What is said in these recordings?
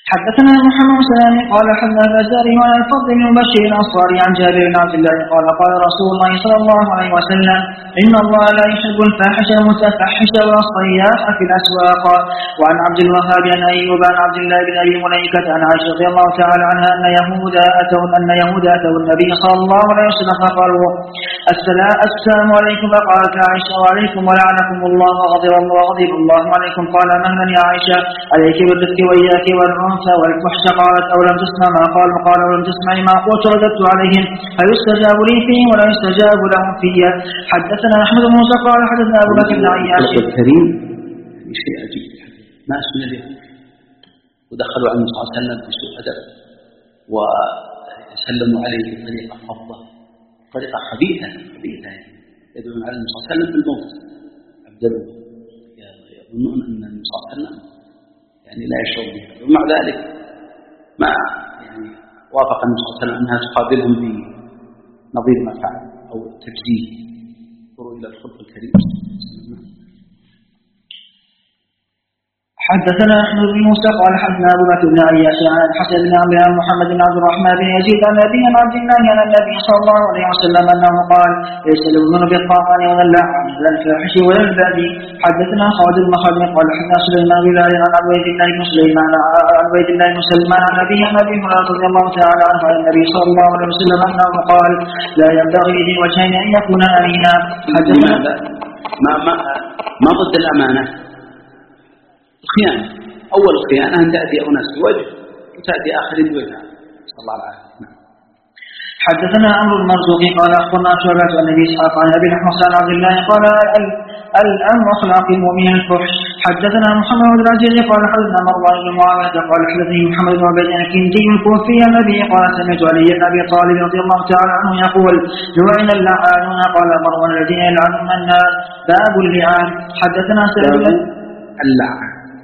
حدثنا محمد بن سلام قال حدثنا البزاري عن الفضل بن بشير الأنصاري عن جابر بن عبد الله قال قال رسول الله صلى الله عليه وسلم إن الله لا يحب الفاحش المتفحش والصياح في الأسواق. وعن عبد الوهاب عن أيوب عن عبد الله بن أبي مليكة عن عائشة رضي الله تعالى عنها أن يهود أتوا النبي صلى الله عليه وسلم فقالوا السلام عليكم فقالت عائشة وعليكم ولعنكم الله وغضب الله عليكم. قال مهلا يا عائشة عليك بالرفق وإياك والعنف والفحش. قالت أو لم تسمع ما قال قال ولم تسمعي ما قلت رددت عليهم فيستجاب لي فيه ولا يستجاب لهم فيه. حدثنا أحمد بن موسى قال حدثنا أبو بكر بن عياش الكريم شيء عجيب ما اسمنا اليهود ودخلوا على النبي صلى الله عليه وسلم بسوء أدب وسلموا عليه بطريقة فظة طريقة خبيثة يدعون على النبي صلى الله عليه وسلم بالموت أبدلوا يظنون أن النبي صلى الله عليه وسلم يعني لا يشعر بها ومع ذلك ما يعني وافق النبي صلى الله عليه وسلم أنها تقابلهم بنظير ما فعل أو تجزيه انظروا إلى الخلق الكريم. حدثنا أحمد بن موسى قال حدثنا أبو بكر بن عياش عن الحسن بن عمرو عن محمد بن عبد الرحمن بن يزيد عن أبي عبد الله عن النبي صلى الله عليه وسلم أنه قال ليس المؤمن بالطاعن ولا اللعن ولا الفاحش ولا البذيء. حدثنا خالد بن خالد قال حدثنا سليمان بن بلال عن عبيد الله بن سليمان عن أبي هريرة رضي الله تعالى عنه عن النبي صلى الله عليه وسلم أنه قال لا ينبغي ذي وجهين أن يكون أمينا. حدثنا ما ضد الأمانة الخيانة. أول الخيانة أن تأتي أناس بوجه وتأتي آخرين بوجه صلى الله عليه وسلم. حدثنا عمرو المرزوقي قال أخبرنا شعبة عن أبي إسحاق عن أبي الحسن عن عبد الله قال الأمر أخلاق المؤمن الفحش. حدثنا محمد بن العزيز قال حدثنا مروان بن معاوية قال حدثني محمد بن عبيد الكندي الكوفي عن أبي قال سمعت علي بن أبي طالب رضي الله تعالى عنه يقول لعن اللعانون. قال مروان الذين يلعنون الناس باب اللعان. حدثنا سعيد اللعان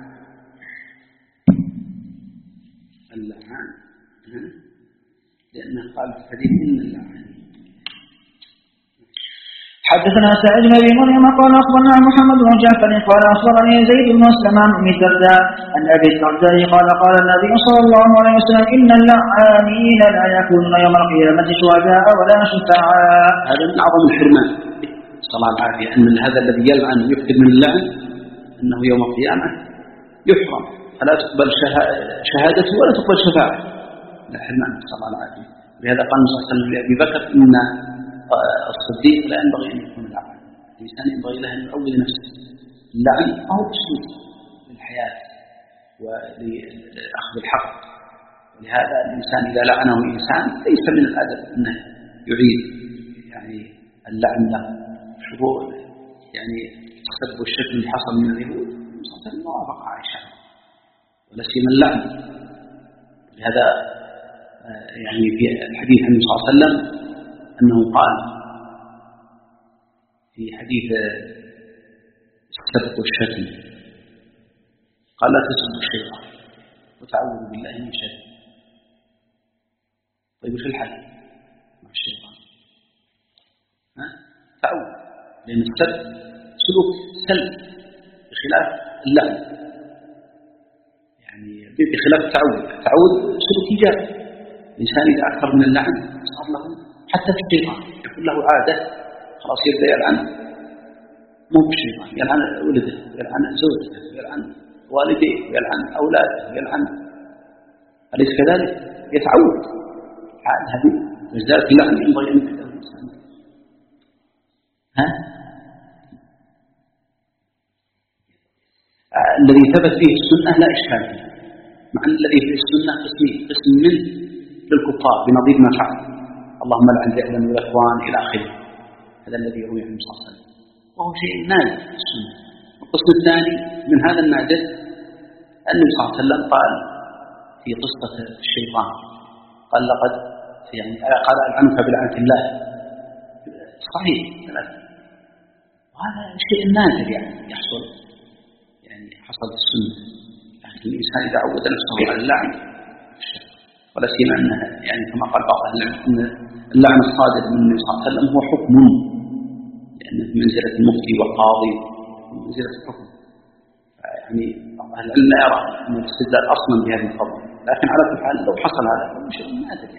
لأنه قال في الحديث إن اللعان. حدثنا سعيد بن أبي مريم قال أخبرنا محمد بن جعفر قال أخبرني زيد بن أسلم عن أم الدرداء أن أبي الدرداء قال النبي صلى الله عليه وسلم إن اللعانين لا يكونون يوم القيامة شهداء ولا شفعاء. هذا من أعظم الحرمان صلى الله عليه وسلم أن هذا الذي يلعن ويكتب من اللعن أنه يوم القيامة يحرم فلا تقبل شهادته ولا تقبل شفاعته. الحرمان صلى الله عليه وسلم. لهذا قال صلى الله عليه وسلم لأبي بكر إن الصديق لا ينبغي أن يكون لعن. الإنسان ينبغي له أن يعود نفسه. اللعن هو أسلوب للحياة ولأخذ الحق. ولهذا الإنسان إذا لعنه إنسان ليس من الأدب أنه يعيد يعني اللعن له. شوفوا يعني السب والشتم اللي حصل من اليهود صلى الله عليه وسلم وافق عائشة ولا سيما اللعن. لهذا يعني في الحديث عن النبي صلى الله عليه وسلم أنه قال في حديث السب والشتم قال لا تسبوا الشيطان وتعوذوا بالله من شره. طيب وش الحل مع الشيطان؟ تعوذ لأن السب سلوك سلب بخلاف اللعن يعني بخلاف التعوذ سلوك إيجابي. الإنسان إذا أكثر من اللعن صار له حتى في الشيطان يكون له عادة خلاص يبدأ يلعن مو بالشيطان يلعن ولده يلعن زوجته يلعن والديه يلعن أولاده يلعن أليس كذلك؟ يتعود عاد هذه وذلك اللعن ينبغي أن يكون الإنسان الذي ثبت فيه السنة لا إشكال فيه مع الذي في السنة قسم منه للكفار بنظير ما فعل اللهم لعن الإعلام والإخوان إلى آخره. هذا الذي يروي عنه صلى الله عليه وسلم وهو شيء نادر في السنة. القسم الثاني من هذا النادر أن النبي صلى الله عليه وسلم قال في قصة الشيطان قال لقد يعني قال ألعنك بلعنة الله صحيح ثلاثة. وهذا شيء نادر يعني يحصل يعني حصل في السنة. لكن الإنسان إذا عود نفسه على اللعن ولا سيما أنها يعني كما قال بعض أهل العلم أن اللعن الصادر من النبي صلى الله عليه وسلم هو حكم لأنه في منزلة المفتي والقاضي منزلة الحكم. يعني بعض أهل العلم لا يرى أن الاستدلال أصلا بهذه القضية لكن على كل حال لو حصل هذا شيء ما أدري.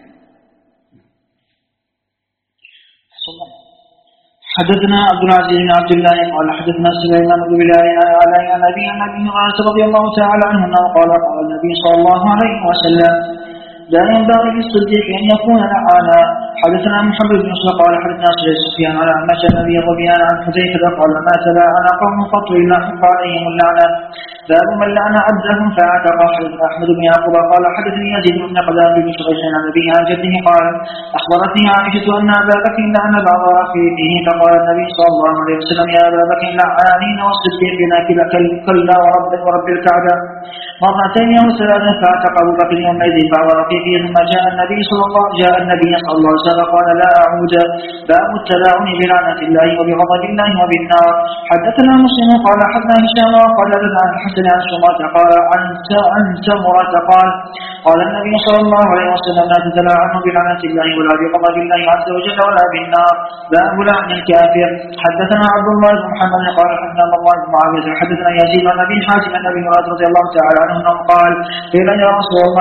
حدثنا عبد العزيز بن عبد الله قال حدثنا سليمان بن بلال على النبي عن ابي هريره رضي الله تعالى عنه قال قال النبي صلى الله عليه وسلم لا ينبغي للصديق ان يكون لعانا. حدثنا محمد بن مسلم قال حدثنا سفيان على عمش النبي رضيان عن حذيفه قال ما تلاعن قوم قط الا حق عليهم اللعنه باب من لعن عبدهم فاعتق. حدثنا احمد بن يعقوب قال حدثني يزيد بن قدام بن شريح عن ابيه عن جده قال اخبرتني عائشه ان ابا بكر لعن بعض رفيقه فقال النبي صلى الله عليه وسلم يا ابا بكر لعانين والصديقين كلا ورب الكعبه مرتين او ثلاثا فاعتق ابو بكر يومئذ بعض رفيقه ثم جاء النبي صلى الله عليه وسلم قال لا اعود. باب التلاعن بلعنه الله وبغضب الله وبالنار. حدثنا مسلم قال حدثنا هشام وقال لنا عن الحسن عن سمرة قال عن سمرة قال النبي صلى الله عليه وسلم لا تتلاعنوا بلعنة الله ولا بغضب الله عز وجل ولا بالنار. باب لعن الكافر. حدثنا عبد الله بن محمد قال حدثنا الله بن معاوية حدثنا يزيد عن ابي حاتم عن ابي هريرة رضي الله تعالى عنه قال قيل يا رسول الله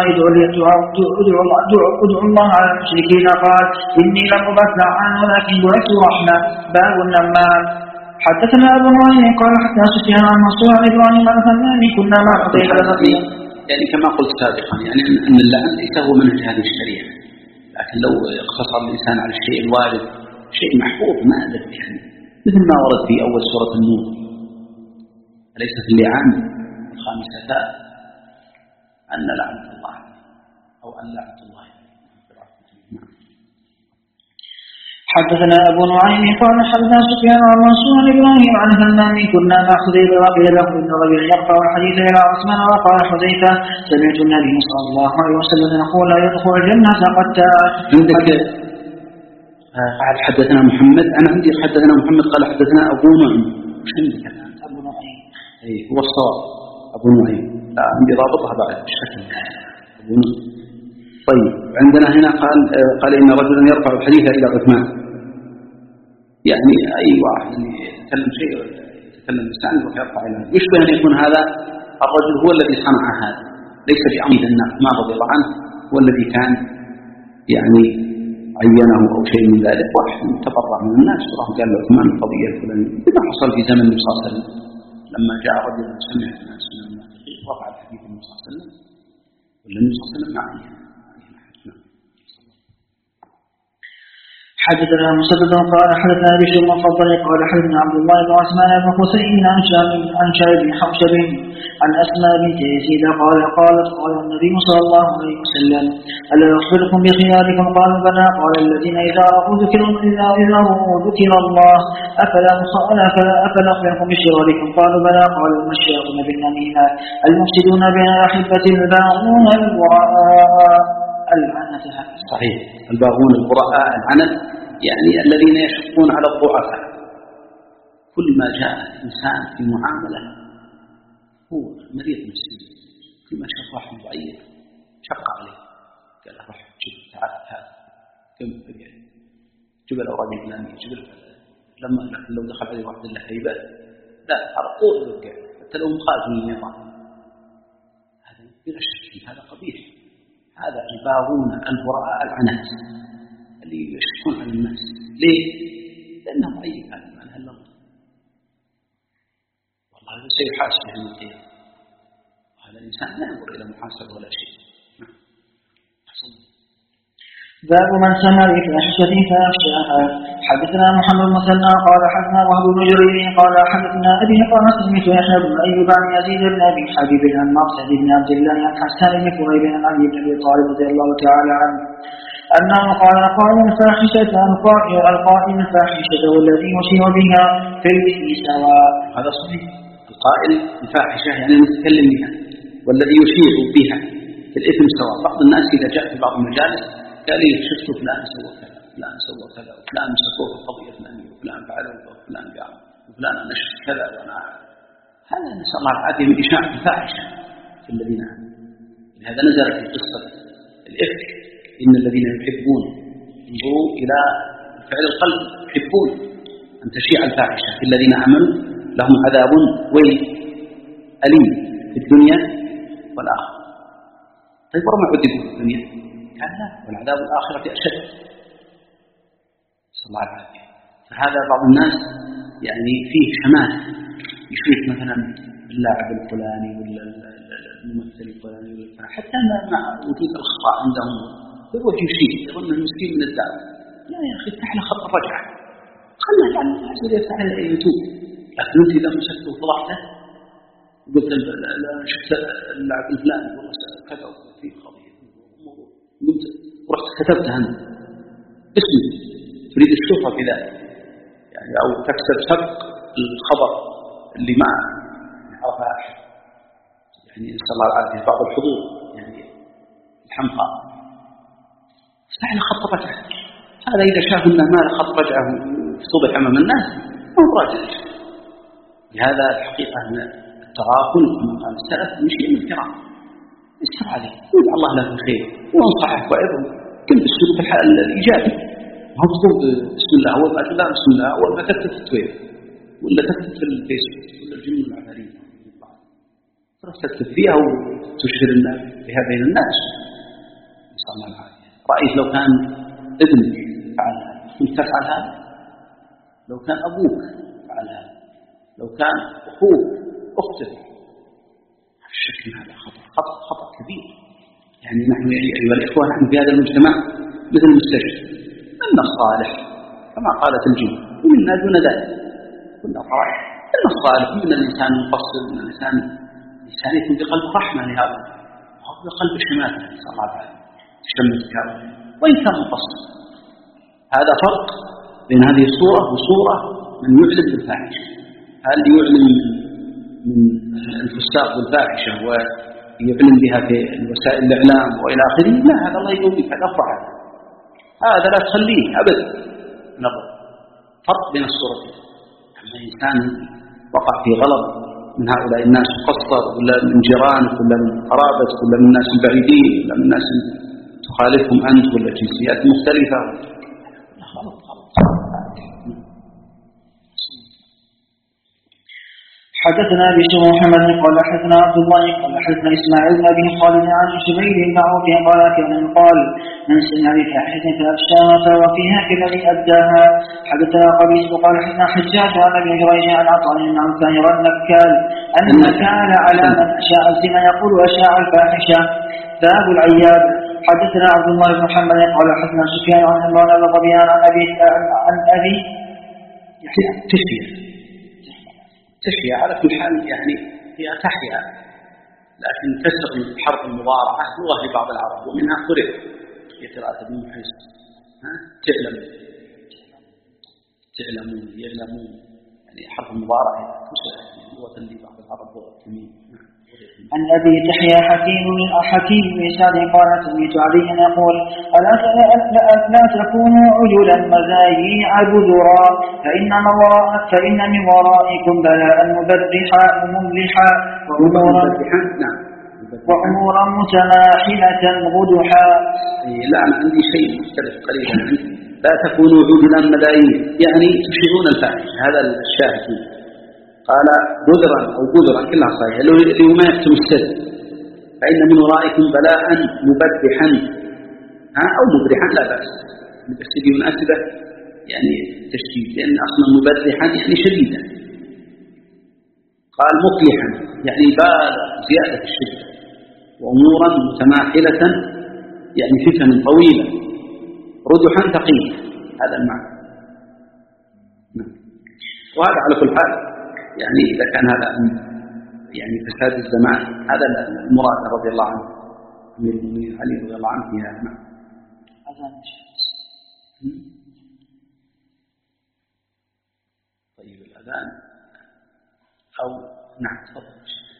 ادعو الله على المشركين قال اني لم ابعث لعانا ولكن بعثت رحمة. باب النمام. حدثنا ابو نعيم قال حدثنا سفيان عن منصور عن ابراهيم عن همام كنا مع حذيفة يعني كما قلت سابقا يعني ان اللعن ليس هو منهج هذه الشريعه، لكن لو اقتصر الانسان على الشيء الوارد شيء محفوظ ما ادري يعني مثل ما ورد في اول سوره النور أليس في اللعان الخامسة أن لعنة الله أو أن لعنة الله. حدثنا أبو نعيم قال حدثنا سفيان عن منصور عن إبراهيم عن همام كنا مع حذيفة وقيل له إن رجلا يقطع الحديث إلى عثمان وقال حذيفة سمعت النبي صلى الله عليه وسلم يقول لا يدخل الجنة قد قال حدثنا محمد أنا عندي حدثنا محمد قال حدثنا أبو نعيم. وش عندك الآن؟ أبو نعيم هو الصواب أبو نعيم، لا عندي رابطها بعد بالشكل أبو نعيم. طيب عندنا هنا قال إن رجلا يرفع الحديث إلى عثمان، يعني أي واحد يتكلم شيء يتكلم لسان ويرفع إلى يشبه أن يكون هذا الرجل هو الذي صنع هذا ليس بأميد الناس ما رضي الله عنه هو الذي كان يعني عينه أو شيء من ذلك، واحد تبرع من الناس وراح قال له عثمان القضية الفلانية كما حصل في زمن النبي صلى الله عليه وسلم لما جاء رجل سمع الناس من المنافقين رفع الحديث النبي صلى الله عليه وسلم والنبي صلى الله عليه وسلم معه. حدثنا مسدد قال حدثنا بشر المفضل قال حدثنا عبد الله بن عثمان بن حسين عن شعيب بن حوشب عن أسماء بنت يزيد قالت قال النبي صلى الله عليه وسلم ألا أخبركم بخياركم قالوا بلى قال الذين إذا ذكر الله أفلا أخبركم بشراركم قالوا بلى قال المشاؤون بالنميمة المفسدون بين الأحبة الباغون الوراء العنة. صحيح الباغون البراء العنة يعني الذين يشقون على الضعفاء. كل ما جاء إنسان في معاملة هو مريض مسلم كل ما شاف واحد ضعيف شق عليه قال له روح جيب تعال هذا كم جيب الأوراق الفلانية جيب لما لو دخل عليه واحد له هيبة لا على طول يوقع حتى لو مخالف من النظام هذا بلا شك هذا قبيح. هذا الباغون البراء العنات اللي يشكون على الناس. ليه؟ لأنه ضعيف هذا معنى اللفظ والله سيحاسب يوم القيامة هذا الإنسان لا ينظر إلى محاسبة ولا شيء. باب من سمع بفاحشة فأفشاها. حدثنا محمد مثنى قال حدثنا وهب بن جرير قال حدثنا أبي قال سمعت يحيى بن أيوب عن يزيد بن أبي حبيب عن مقصد بن عبد الله عن حسان بن كريب عن علي بن أبي طالب رضي الله تعالى عنه أنه قال القائل الفاحشة والذي يشير بها في الإثم سواء. هذا صحيح القائل الفاحشة يعني المتكلم بها والذي يشير بها في الإثم سواء. بعض الناس إذا جاء في بعض المجالس قال لي شفت فلان سوى كذا فلان سوى كذا وفلان مسكوه في القضية الفلانية وفلان فعله وفلان قام وفلان نشر كذا وأنا هذا نسأل الله العافية من إشاعة الفاحشة في الذين لهذا نزل في قصة الإفك إن الذين يحبون انظروا إلى فعل القلب يحبون أن تشيع الفاحشة في الذين آمنوا لهم عذاب أليم في الدنيا والآخرة. طيب ورما عذبوا في الدنيا؟ قال لا، والعذاب الآخرة أشد. صلى الله عليه وسلم. فهذا بعض الناس يعني فيه شماتة، يشوف مثلا اللاعب الفلاني ولا الممثل الفلاني ولا حتى مع وجود الأخطاء عندهم يروح يشيل يظن المسكين من الدعوة. لا يا أخي، افتح له خط الرجعة، خلنا يعني الحسن يفتح له يوتيوب. لكن أنت إذا مسكته وفضحته قلت شفت اللاعب الفلاني والله كذا في قضية قلت رحت كتبتها أنت اسمي، تريد الشهرة في ذلك يعني، أو تكسب سبق الخبر اللي ما عرفها يعني. نسأل الله العافية. بعض الحضور يعني الحمقى افتح له خط رجعة. هذا إذا شاف أنه ما له خط رجعة وفضح أمام الناس ما هو راجع. لهذا الحقيقة أن التغافل كما قال السلف من شيء من الكرام. استر عليه ويدعى الله له بالخير وانصحه وعظه كل بالسلوك الإيجابي. ما هو ضد بسم الله أول ما لا بسم الله أول ما تكتب في التويتر ولا تكتب في الفيسبوك ولا الجنون العملية تروح تكتب فيها وتشهر بها بين الناس. نسأل الله العافية. رأيت لو كان ابنك فعل هذا كنت تفعل هذا؟ لو كان أبوك فعل هذا، لو كان أخوك أختك، الشك هذا خطأ كبير. يعني نحن أيها الإخوة نحن في هذا المجتمع مثل المستشفى، إن الصالح كما قالت الجن ومنا دون ذلك كنا طرائق. إن الصالح من الإنسان المفصل، من الإنسان يكون بقلب رحمة لهذا وهو بقلب شماتة نسأل الله تعالى تشمت كذا وإن كان مفصل. هذا فرق بين هذه الصورة وصورة من يعلن بالفاحشة. هل يعلن من الفساق والفاحشة ويعلن بها في وسائل الإعلام وإلى آخره؟ لا، هذا الله يقول بك هذا أفرع، هذا لا تخليه أبدا. نظر فرق بين الصورتين. أما إنسان وقع في غلط من هؤلاء الناس مقصر ولا من جيرانك ولا من قرابتك ولا من الناس البعيدين ولا من الناس تخالفهم أنت ولا جنسيات مختلفة، غلط. حدثنا بشر محمد قال حدثنا عبد الله قال حدثنا اسماعيل بن ابي خالد عن شبيب بن عوف قال كان قال من سمع بفاحشة فافشاها فهو فيها كالذي ابداها. حدثنا قبيس قال حدثنا حجاج عن ابي جريج عن عطاء بن عفان النكال ان النكال على من اشاء الزنا يقول اشاء الفاحشه. باب العياد. حدثنا عبد الله بن محمد قال حدثنا سفيان عن عمران بن ربيعه عن ابي تشيع على كل حال يعني هي تحيا، لكن تستغل حرف المضارعة لغة لبعض العرب ومنها قرئ في قراءة ابن محيص تعلمون يعلمون، يعني حرف المضارعة لغة لبعض العرب والتميم. عن أبي تحيا حكيم بن سعد قال سمعت عليا يقول لا تكونوا عجلا مزايع بذرا فإن من ورائكم بلاء مبرحا مملحا وأمورا متماحلة غدحا. لا، أنا عندي شيء مختلف قليلا. لا تكونوا عجلا مزايع يعني تشيرون الفاحش، هذا الشاهد. قال بذرا أو بذرا كلها صحيحة اللي ما يكتم السر. فإن من ورائكم بلاء مبرحا أو مبرحا لا بأس، بس دي مناسبة يعني تشديد، لأن أصلا مبرحا يعني شديدا. قال مقلحا يعني بالغ زيادة الشدة، وأمورا متماحلة يعني فتن طويلة، ردحا ثقيلة، هذا المعنى. وهذا على كل حال يعني إذا كان هذا يعني فساد الزمان هذا المراد رضي الله عنه أمير المؤمنين علي رضي الله عنه في هذا. نعم. طيب الأذان أو نعم تفضل.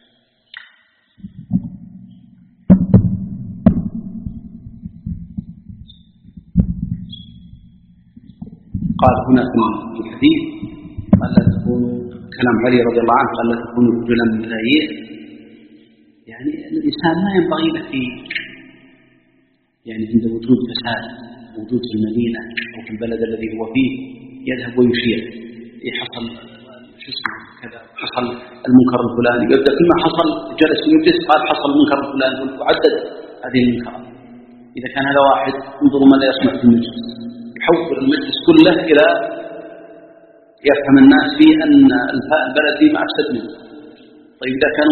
قال هنا في الحديث قال لا تكونوا، كلام علي رضي الله عنه قال لا تكونوا رجلا مزايع، يعني الإنسان ما ينبغي له في يعني عند وجود فساد موجود في المدينة أو في البلد الذي هو فيه يذهب ويشير حصل شو اسمه كذا، حصل المنكر الفلاني، يبدأ كل ما حصل جلس يجلس قال حصل المنكر الفلاني وعدد هذه المنكرات. إذا كان هذا واحد انظروا ماذا يصنع في المجلس، يحول المجلس كله إلى يفهم الناس فيه أن البلد دي ما أفسد منه. طيب إذا كانوا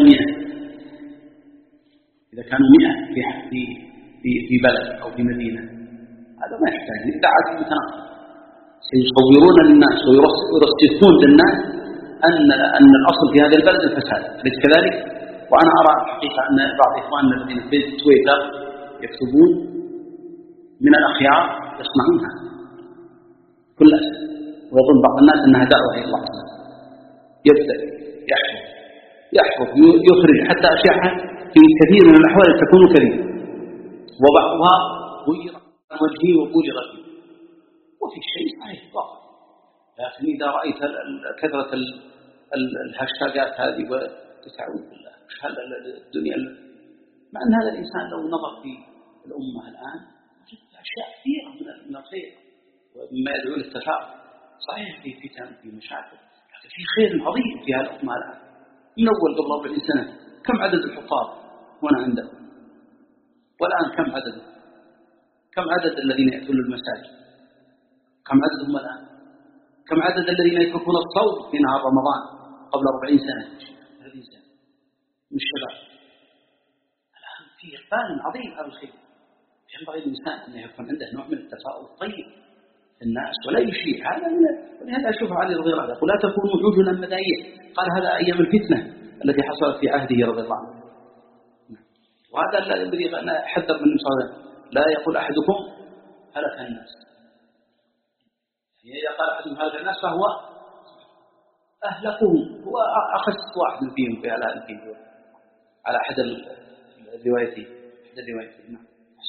100 في بلد أو في مدينة، هذا ما يحتاج للدعاة المتناقضة. سيصورون للناس ويرسخون للناس أن الأصل في هذا البلد الفساد، أليس كذلك؟ وأنا أرى الحقيقة أن بعض إخواننا الذين في تويتر يكتبون من الأخيار يصنعونها كل أسف، ويظن بعض الناس أنها دعوة إلى الله، يبدأ يحفظ يخرج حتى أشياء في كثير من الأحوال تكون كريمة، وبعضها غير وجهه وبولغ فيه، وفي شيء صحيح ضعف. لكن إذا رأيت كثرة الهاشتاجات هذه وتسعود بالله مش هذا الدنيا، مع أن هذا الإنسان لو نظر في الأمة الآن وجد أشياء كثيرة من الخير ومما يدعو للتفاؤل. صحيح في فتن في مشاكل، لكن في خير عظيم في هذه الأمة الآن. من أول قبل 40 سنة كم عدد الحفاظ هنا عنده، والآن كم عدد الذين يأتون المساجد، كم عددهم الآن، كم عدد الذين يتركون الصوم في نهار رمضان قبل 40 سنة 30 سنة من الشباب. الآن في إقبال عظيم على الخير. ينبغي الإنسان أن يكون عنده نوع من التفاؤل الطيب في الناس ولا يشيع هذا. ولهذا أشوف علي رضي الله عنه يقول لا تكونوا عجلا مدايع، قال هذا أيام الفتنة التي حصلت في عهده رضي الله عنه. وهذا الذي أنا أحذر من المصادر، لا يقول أحدكم هلك الناس. يعني إذا قال أحدهم هلك الناس فهو أهلكهم، هو أخذ واحد فيهم في على أحد الروايتين. نعم.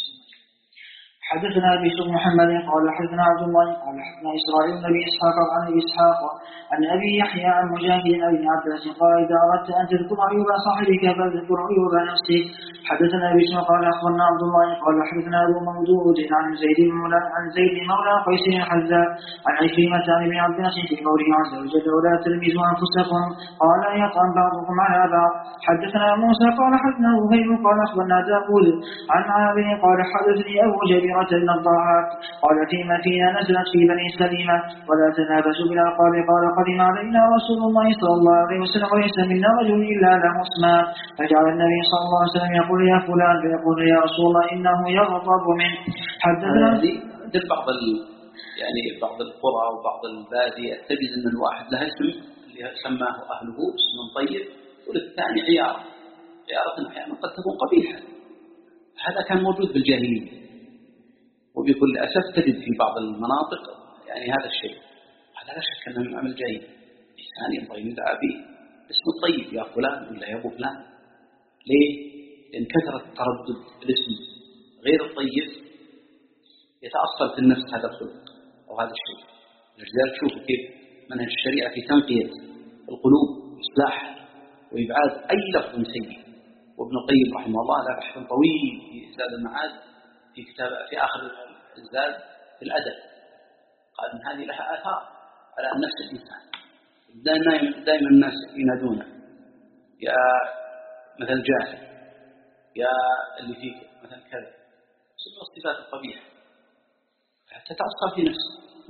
حدثنا ابي بن محمد قال حدثنا عبد الله قال حدثنا اسرائيل بن ابي اسحاق عن ابي اسحاق عن ابي يحيى عن مجاهد عن ابن عباس قال اذا اردت ان تذكر عيوب صاحبك فاذكر عيوب نفسك. حدثنا ابي اسحاق قال اخبرنا عبد الله قال حدثنا ابو مودود عن زيد مولى قيس الحذاء عن عكرمة عن ابن عباس في قوله عز وجل ولا تلمزوا انفسكم قال يطعن بعضكم على بعض. حدثنا موسى قال حدثنا وهيب قال اخبرنا داود عن عامر قال حدثني ابو جبير بن الضاحك قال في مدينة نزلت في بني سليمة ولا تنافسوا بالألقاب قال قدم علينا رسول الله صلى الله عليه وسلم وليس منا رجل إلا له اسمان فجعل النبي صلى الله عليه وسلم يقول يا فلان فيقول يا رسول الله إنه يغضب منه. حدثنا بعض القرى وبعض البادية تجد أن الواحد له اسم سماه أهله اسم طيب وللثاني عيارة أحيانا قد تكون قبيحة. هذا كان موجود بالجاهلية، وبكل أسف تجد في بعض المناطق يعني هذا الشيء. هذا لا شك أنه من عمل جيد. إنسان ينبغي يدعى به اسم الطيب يا فلان ولا يا أبو فلان. ليه؟ لأن كثرة تردد الاسم غير الطيب يتأصل في النفس هذا الخلق أو هذا الشيء. لذلك شوفوا كيف منهج الشريعة في تنقية القلوب وإصلاح وإبعاد أي لفظ سيء. وابن القيم رحمه الله له بحث طويل في زاد المعاد في كتاب في آخر الزاد في الأدب، قال إن هذه لها آثار على نفس الإنسان. دائما الناس ينادونه يا مثل جاهل، يا اللي فيك مثل كذا، سبب الصفات القبيحة حتى تأصل في نفسه.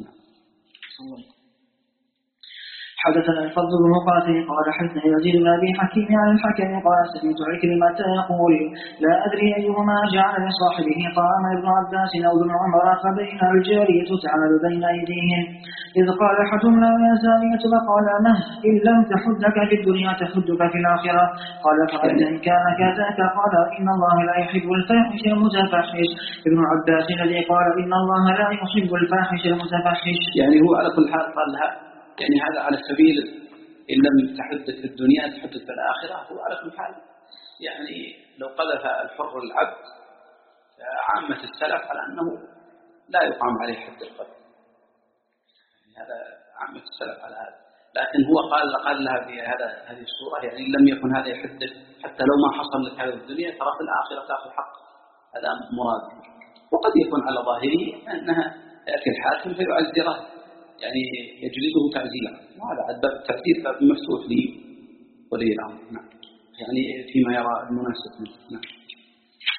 حدثنا الفضل بن مقاتل قال حدثنا يزيد بن ابي حكيم عن الحكم قال سمعت عكرمة يقول لا ادري ايهما جعل لصاحبه طعام ابن عباس او ابن عمر فبين الجارية تعمل بين ايديهم اذ قال احدهم لا يا زانية فقال مه ان لم تحدك في الدنيا تحدك في الاخره قال فقد ان كان كذاك قال ان الله لا يحب الفاحش المتفحش ابن عباس الذي قال ان الله لا يحب الفاحش المتفحش. يعني هو على كل حال قال لها يعني هذا على سبيل إن لم تحدث في الدنيا تحدث في الآخرة. هو على كل حال يعني لو قذف الحر العبد عامة السلف على أنه لا يقام عليه حد القذف، يعني هذا عامة السلف على هذا. لكن هو قال لها في هذه الصورة يعني إن لم يكن هذا يحدث حتى لو ما حصل لك هذا في الدنيا ترى في الآخرة تأخذ حق. هذا مراد. وقد يكون على ظاهره أنها يأتي الحاكم فيعزره يعني يجلده تعزيلا، وهذا باب التعزير باب مفتوح لي ولي الأمر. نعم. يعني فيما يرى المناسب منه. نعم.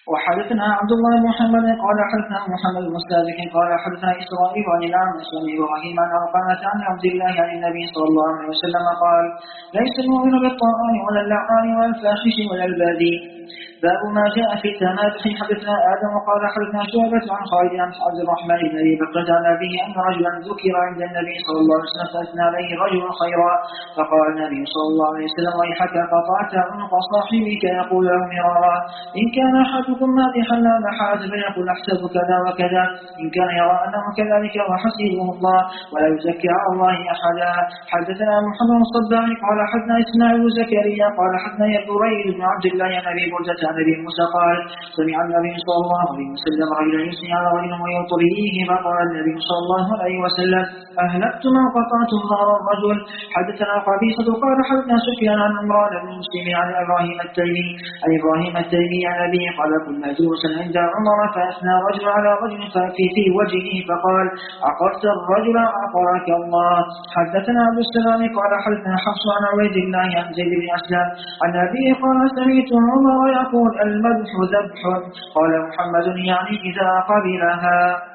وحدثنا عبد الله بن محمد قال حدثنا محمد بن سابق قال حدثنا إسرائيل عن الأعمش عن إبراهيم عن عقبة عن عبد الله عن النبي صلى الله عليه وسلم قال ليس المؤمن بالطاعون ولا اللعان ولا الفاحش ولا البذيء. باب ما جاء في التمادح. حدثنا آدم قال حدثنا شعبة عن خالد عن عبد الرحمن بن أبي بكر عن أبيه أن رجلا ذكر عند النبي صلى الله عليه وسلم فأثنى عليه رجل خيرا فقال النبي صلى الله عليه وسلم ويحك قطعت عنق صاحبك يقول له مرارا إن كان أحدكم مادحا لا محالة فيقول أحسب كذا وكذا إن كان يرى أنه كذلك وحسبه الله ولا يزكي على الله أحدا. حدثنا محمد الصباح قال حدثنا إسماعيل زكريا قال حدثنا بريد بن عبد الله عن أبي برزة عن أبي موسى قال سمع النبي صلى الله عليه وسلم رجلا يثني على رجل ويطريه فقال النبي صلى الله عليه وسلم أهلكت من قطعت ظهر الرجل. حدثنا قبيصة قال حدثنا سفيان عن عمران بن مسلم عن إبراهيم التيمي عن أبيه قال كنا جلوسا عند عمر فأثنى رجل على رجل في وجهه فقال عقرت الرجل عقرك الله. حدثنا عبد السلام قال حدثنا حفص عن عبيد الله عن زيد بن أسلم عن أبيه قال سمعت عمر يقول المدح ذبح. قال محمد يعني إذا قبلها.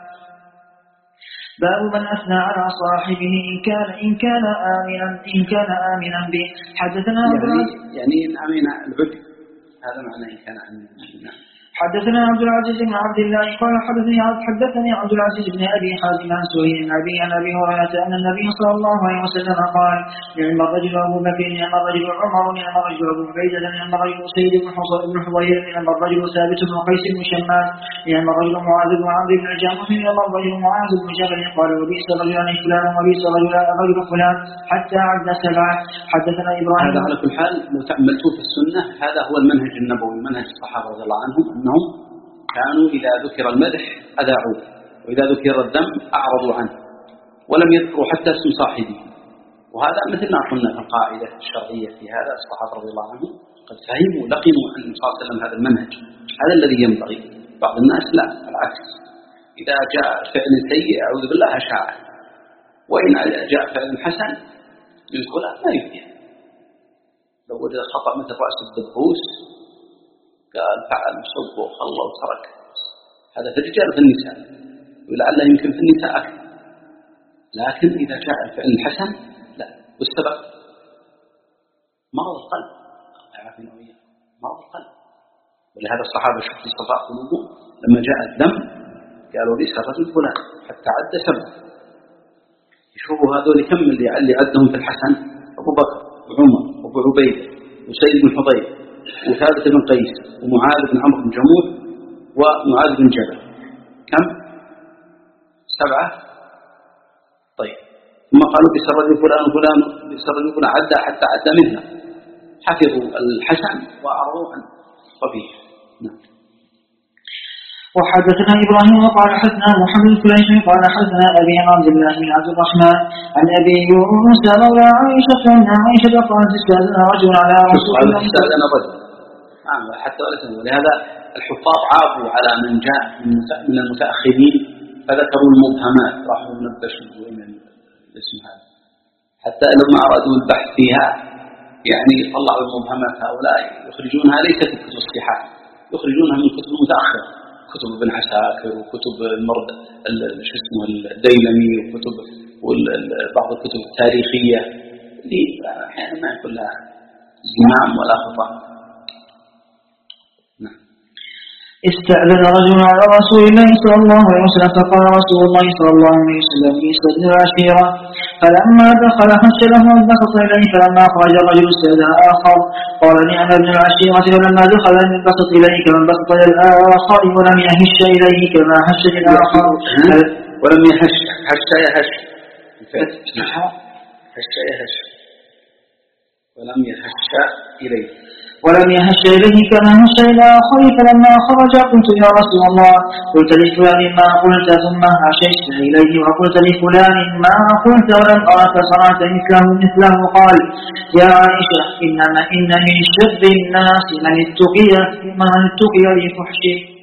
باب من أثنى على صاحبه إن كان آمنا به. حدثنا يعني إن أمين العدل هذا معنى إن كان آمنا. حدثنا عبد العزيز بن عبد الله قال حدثني عبد العزيز بن أبي حازم عن سهيل عن أبي هريرة أن النبي صلى الله عليه وسلم قال نعم الرجل أبو بكر نعم الرجل عمر نعم الرجل أبو عبيدة نعم الرجل سيد بن حضير نعم الرجل ثابت بن قيس بن شماس نعم الرجل معاذ بن عمرو بن الجمح نعم الرجل معاذ بن جبل قال وبئس رجلان فلان وبئس رجل فلان حتى عد سبعة. حدثنا إبراهيم. هذا على كل حال لو تأملتوا في السنة هذا هو المنهج النبوي منهج الصحابة رضي الله عنهم أنهم كانوا إذا ذكر المدح أذاعوه وإذا ذكر الذم أعرضوا عنه ولم يذكروا حتى اسم صاحبه. وهذا مثل ما قلنا في القاعدة الشرعية في هذا الصحابة رضي الله عنهم قد فهموا لقموا أن صلى الله عليه وسلم هذا المنهج هذا الذي ينبغي. بعض الناس لا العكس إذا جاء فعل سيء أعوذ بالله أشاعه وإن جاء فعل حسن يقول لا يفهم. لو وجد خطأ مثل رأس الدبوس قال فعل صب وخلى وترك. هذا في الرجال وفي النساء ولعل يمكن في النساء أكثر. لكن إذا جاء الفعل الحسن لا. والسبب مرض القلب مرض القلب. ولهذا الصحابة شوفوا صفاء قلوبهم لما جاء الذم قالوا ليس الرجل فلان حتى عد سبعة. يشوفوا هذول كم اللي عدهم في الحسن أبو بكر وعمر وأبو عبيد وسيد بن حضير وثابت بن قيس ومعاذ بن عمرو بن جموح ومعاذ بن جبل كم؟ 7. طيب ثم قالوا بئس الرجل فلان وفلان بئس الرجل فلان عدى حتى عدى منها حفظوا الحسن وأعرضوا عن قبيح. نعم. وحدثنا إبراهيم قال حدثنا محمد الفليش قال حدثنا أبي عبد الله بن عبد الرحمن عن أبي موسى مولى عائشة أن عائشة قالت استأذن رجل على رسول الله استأذن رجل حتى ولهذا الحفاظ عابوا على من جاء من المتأخرين فذكروا المبهمات راحوا منبشوا من الاسم هذا حتى لما أرادوا البحث فيها يعني طلعوا المبهمات هؤلاء يخرجونها ليست في كتب الصحاح يخرجونها من كتب المتأخرة كتب ابن عساكر وكتب المرد الديلمي وكتب بعض الكتب التاريخية اللي أحيانا ما يكون لها زمام ولا خطأ. نعم. استأذن رجل على رسول الله صلى الله عليه وسلم فقال رسول الله صلى الله عليه وسلم يستأذن العشيرة فلما دخل خش له انبسط إليه فلما خرج الرجل استأذن آخر قال نعم ابن العشيرة ولما دخل انبسط إليه وانبسط إلى الآخر ولم يهش إليه كما هش للآخر ولم يهش هش يهش هش يهش ولم يهش إليه كما هش إلى آخر فلما خرج قلت يا رسول الله قلت لفلان ما قلت ثم هشيت إليه وقلت لفلان ما قلت ولم أرك صنعت مثله قال يا عائشة إن من شر الناس من اتقي لفحشه